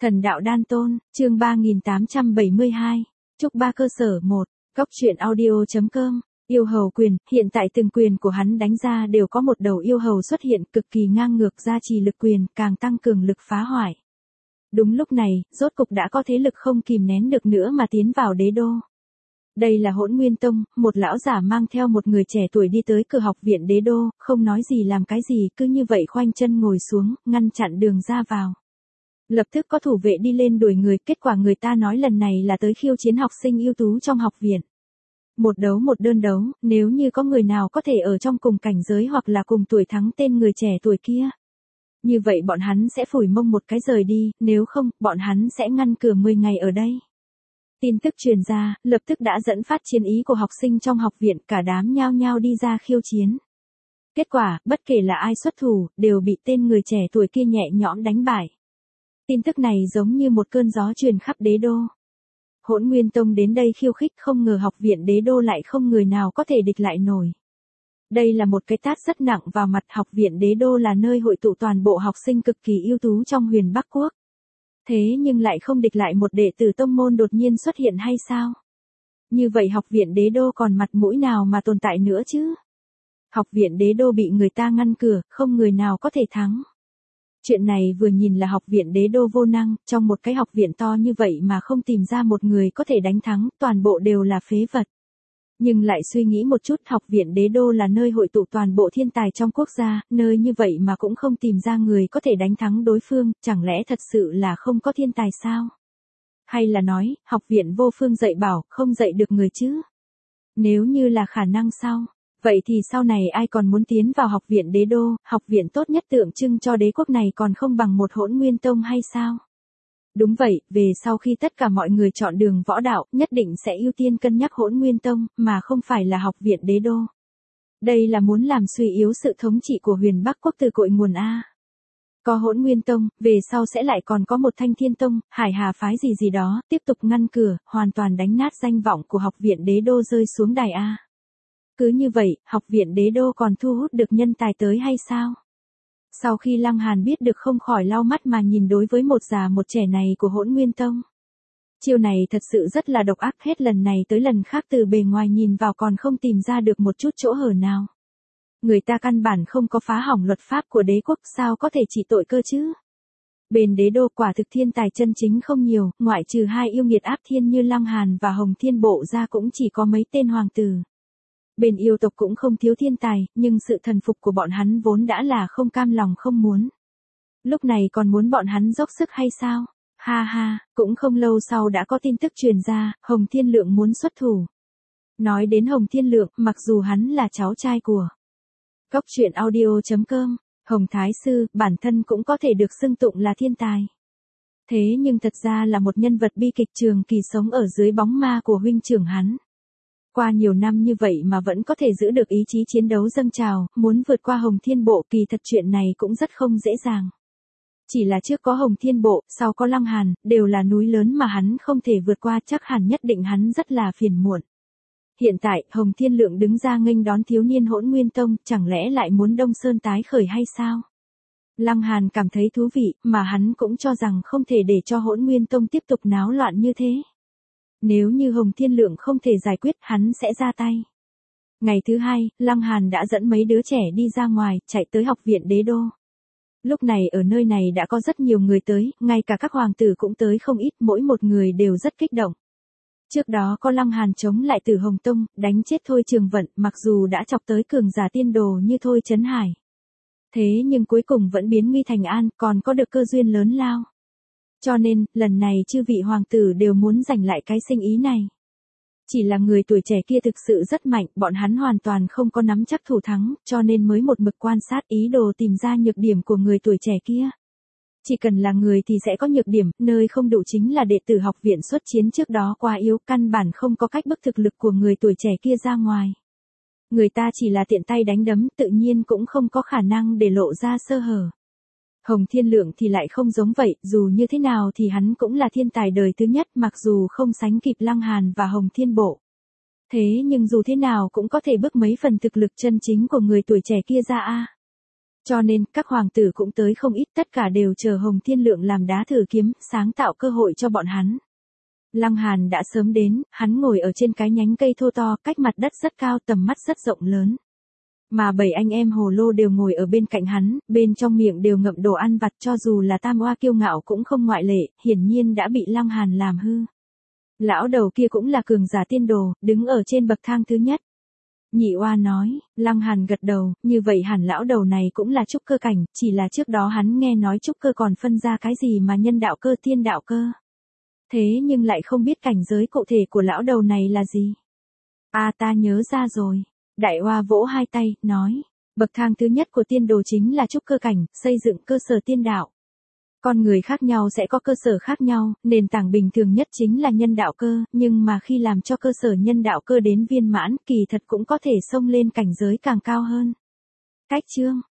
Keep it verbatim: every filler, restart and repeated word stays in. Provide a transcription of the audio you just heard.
Thần đạo đan tôn, chương ba nghìn tám trăm bảy mươi hai. Trúc Ba cơ sở một. Góc truyện audio.com. Yêu hầu quyền, hiện tại từng quyền của hắn đánh ra đều có một đầu yêu hầu xuất hiện cực kỳ ngang ngược gia trì lực quyền, càng tăng cường lực phá hoại. Đúng lúc này, rốt cục đã có thế lực không kìm nén được nữa mà tiến vào đế đô. Đây là Hỗn Nguyên Tông, một lão giả mang theo một người trẻ tuổi đi tới cửa học viện đế đô, không nói gì làm cái gì, cứ như vậy khoanh chân ngồi xuống, ngăn chặn đường ra vào. Lập tức có thủ vệ đi lên đuổi người, kết quả người ta nói lần này là tới khiêu chiến học sinh ưu tú trong học viện. Một đấu một đơn đấu, nếu như có người nào có thể ở trong cùng cảnh giới hoặc là cùng tuổi thắng tên người trẻ tuổi kia. Như vậy bọn hắn sẽ phủi mông một cái rời đi, nếu không, bọn hắn sẽ ngăn cửa mười ngày ở đây. Tin tức truyền ra, lập tức đã dẫn phát chiến ý của học sinh trong học viện, cả đám nhao nhao đi ra khiêu chiến. Kết quả, bất kể là ai xuất thủ, đều bị tên người trẻ tuổi kia nhẹ nhõm đánh bại. Tin tức này giống như một cơn gió truyền khắp đế đô. Hỗn Nguyên Tông đến đây khiêu khích, không ngờ học viện đế đô lại không người nào có thể địch lại nổi. Đây là một cái tát rất nặng vào mặt. Học viện đế đô là nơi hội tụ toàn bộ học sinh cực kỳ ưu tú trong Huyền Bắc Quốc. Thế nhưng lại không địch lại một đệ tử tông môn đột nhiên xuất hiện hay sao? Như vậy học viện đế đô còn mặt mũi nào mà tồn tại nữa chứ? Học viện đế đô bị người ta ngăn cửa, không người nào có thể thắng. Chuyện này vừa nhìn là học viện đế đô vô năng, trong một cái học viện to như vậy mà không tìm ra một người có thể đánh thắng, toàn bộ đều là phế vật. Nhưng lại suy nghĩ một chút, học viện đế đô là nơi hội tụ toàn bộ thiên tài trong quốc gia, nơi như vậy mà cũng không tìm ra người có thể đánh thắng đối phương, chẳng lẽ thật sự là không có thiên tài sao? Hay là nói, học viện vô phương dạy bảo, không dạy được người chứ? Nếu như là khả năng sao? Vậy thì sau này ai còn muốn tiến vào học viện đế đô, học viện tốt nhất tượng trưng cho đế quốc này còn không bằng một Hỗn Nguyên Tông hay sao? Đúng vậy, về sau khi tất cả mọi người chọn đường võ đạo, nhất định sẽ ưu tiên cân nhắc Hỗn Nguyên Tông, mà không phải là học viện đế đô. Đây là muốn làm suy yếu sự thống trị của Huyền Bắc Quốc từ cội nguồn A. Có Hỗn Nguyên Tông, về sau sẽ lại còn có một Thanh Thiên Tông, Hải Hà phái gì gì đó, tiếp tục ngăn cửa, hoàn toàn đánh nát danh vọng của học viện đế đô rơi xuống đài A. Cứ như vậy, học viện đế đô còn thu hút được nhân tài tới hay sao? Sau khi Lăng Hàn biết được không khỏi lau mắt mà nhìn đối với một già một trẻ này của Hỗn Nguyên Tông. Chiêu này thật sự rất là độc ác, hết lần này tới lần khác từ bề ngoài nhìn vào còn không tìm ra được một chút chỗ hở nào. Người ta căn bản không có phá hỏng luật pháp của đế quốc, sao có thể trị tội cơ chứ? Bên đế đô quả thực thiên tài chân chính không nhiều, ngoại trừ hai yêu nghiệt áp thiên như Lăng Hàn và Hồng Thiên Bộ ra cũng chỉ có mấy tên hoàng tử. Bên yêu tộc cũng không thiếu thiên tài, nhưng sự thần phục của bọn hắn vốn đã là không cam lòng không muốn. Lúc này còn muốn bọn hắn dốc sức hay sao? Ha ha, cũng không lâu sau đã có tin tức truyền ra, Hồng Thiên Lượng muốn xuất thủ. Nói đến Hồng Thiên Lượng, mặc dù hắn là cháu trai của Góc truyện audio.com, Hồng Thái Sư, bản thân cũng có thể được xưng tụng là thiên tài. Thế nhưng thật ra là một nhân vật bi kịch trường kỳ sống ở dưới bóng ma của huynh trưởng hắn. Qua nhiều năm như vậy mà vẫn có thể giữ được ý chí chiến đấu dâng trào, muốn vượt qua Hồng Thiên Bộ, kỳ thật chuyện này cũng rất không dễ dàng. Chỉ là trước có Hồng Thiên Bộ, sau có Lăng Hàn, đều là núi lớn mà hắn không thể vượt qua, chắc hẳn nhất định hắn rất là phiền muộn. Hiện tại, Hồng Thiên Lượng đứng ra nghênh đón thiếu niên Hỗn Nguyên Tông, chẳng lẽ lại muốn Đông Sơn tái khởi hay sao? Lăng Hàn cảm thấy thú vị, mà hắn cũng cho rằng không thể để cho Hỗn Nguyên Tông tiếp tục náo loạn như thế. Nếu như Hồng Thiên Lượng không thể giải quyết, hắn sẽ ra tay. Ngày thứ hai, Lăng Hàn đã dẫn mấy đứa trẻ đi ra ngoài, chạy tới học viện đế đô. Lúc này ở nơi này đã có rất nhiều người tới, ngay cả các hoàng tử cũng tới không ít, mỗi một người đều rất kích động. Trước đó có Lăng Hàn chống lại Tử Hồng Tông, đánh chết Thôi Trường Vận, mặc dù đã chọc tới cường giả tiên đồ như Thôi Chấn Hải. Thế nhưng cuối cùng vẫn biến nguy thành an, còn có được cơ duyên lớn lao. Cho nên, lần này chư vị hoàng tử đều muốn giành lại cái sinh ý này. Chỉ là người tuổi trẻ kia thực sự rất mạnh, bọn hắn hoàn toàn không có nắm chắc thủ thắng, cho nên mới một mực quan sát ý đồ tìm ra nhược điểm của người tuổi trẻ kia. Chỉ cần là người thì sẽ có nhược điểm, nơi không đủ chính là đệ tử học viện xuất chiến trước đó quá yếu, căn bản không có cách bức thực lực của người tuổi trẻ kia ra ngoài. Người ta chỉ là tiện tay đánh đấm, tự nhiên cũng không có khả năng để lộ ra sơ hở. Hồng Thiên Lượng thì lại không giống vậy, dù như thế nào thì hắn cũng là thiên tài đời thứ nhất, mặc dù không sánh kịp Lăng Hàn và Hồng Thiên Bộ. Thế nhưng dù thế nào cũng có thể bước mấy phần thực lực chân chính của người tuổi trẻ kia ra a. Cho nên, các hoàng tử cũng tới không ít, tất cả đều chờ Hồng Thiên Lượng làm đá thử kiếm, sáng tạo cơ hội cho bọn hắn. Lăng Hàn đã sớm đến, hắn ngồi ở trên cái nhánh cây thô to, cách mặt đất rất cao, tầm mắt rất rộng lớn. Mà bảy anh em hồ lô đều ngồi ở bên cạnh hắn, bên trong miệng đều ngậm đồ ăn vặt, cho dù là Tam Oa kiêu ngạo cũng không ngoại lệ, hiển nhiên đã bị Lăng Hàn làm hư. Lão đầu kia cũng là cường giả tiên đồ, đứng ở trên bậc thang thứ nhất. Nhị Oa nói, Lăng Hàn gật đầu, như vậy hẳn lão đầu này cũng là trúc cơ cảnh, chỉ là trước đó hắn nghe nói trúc cơ còn phân ra cái gì mà nhân đạo cơ tiên đạo cơ. Thế nhưng lại không biết cảnh giới cụ thể của lão đầu này là gì. À ta nhớ ra rồi. Đại Oa vỗ hai tay, nói, bậc thang thứ nhất của tiên đồ chính là trúc cơ cảnh, xây dựng cơ sở tiên đạo. Con người khác nhau sẽ có cơ sở khác nhau, nền tảng bình thường nhất chính là nhân đạo cơ, nhưng mà khi làm cho cơ sở nhân đạo cơ đến viên mãn, kỳ thật cũng có thể xông lên cảnh giới càng cao hơn. Cách chương